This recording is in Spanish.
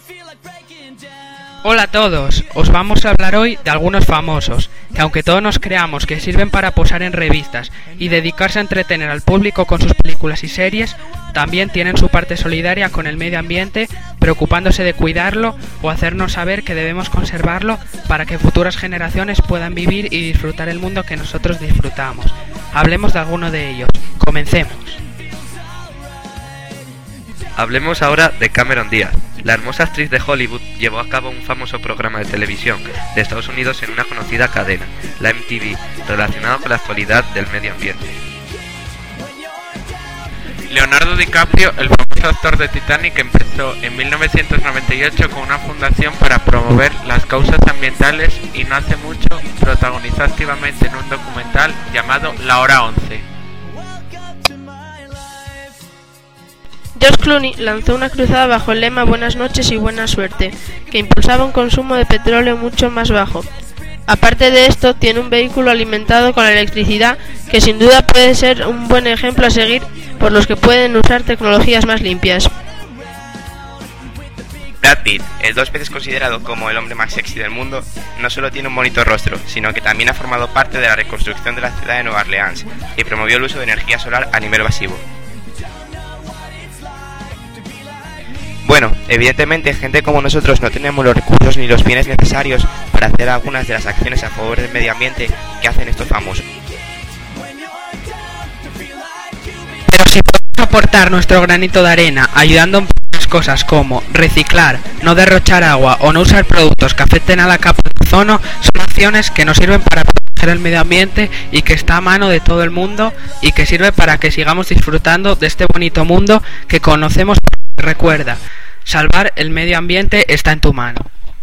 Hola a todos, os vamos a hablar hoy de algunos famosos, que aunque todos nos creamos que sirven para posar en revistas y dedicarse a entretener al público con sus películas y series, también tienen su parte solidaria con el medio ambiente, preocupándose de cuidarlo o hacernos saber que debemos conservarlo para que futuras generaciones puedan vivir y disfrutar el mundo que nosotros disfrutamos. Hablemos de alguno de ellos. Comencemos. Hablemos ahora de Cameron Díaz. La hermosa actriz de Hollywood llevó a cabo un famoso programa de televisión de Estados Unidos en una conocida cadena, la MTV, relacionado con la actualidad del medio ambiente. Leonardo DiCaprio, el famoso actor de Titanic, empezó en 1998 con una fundación para promover las causas ambientales y no hace mucho protagonizó activamente en un documental llamado La Hora 11. George Clooney lanzó una cruzada bajo el lema Buenas noches y buena suerte, que impulsaba un consumo de petróleo mucho más bajo. Aparte de esto, tiene un vehículo alimentado con electricidad que sin duda puede ser un buen ejemplo a seguir por los que pueden usar tecnologías más limpias. Brad Pitt, el 2 veces considerado como el hombre más sexy del mundo, no solo tiene un bonito rostro, sino que también ha formado parte de la reconstrucción de la ciudad de Nueva Orleans y promovió el uso de energía solar a nivel masivo. Bueno, evidentemente gente como nosotros no tenemos los recursos ni los bienes necesarios para hacer algunas de las acciones a favor del medio ambiente que hacen estos famosos. Pero si podemos aportar nuestro granito de arena ayudando en pequeñas cosas como reciclar, no derrochar agua o no usar productos que afecten a la capa de ozono, son acciones que nos sirven para proteger el medio ambiente y que está a mano de todo el mundo y que sirve para que sigamos disfrutando de este bonito mundo que conocemos. Recuerda, salvar el medio ambiente está en tu mano.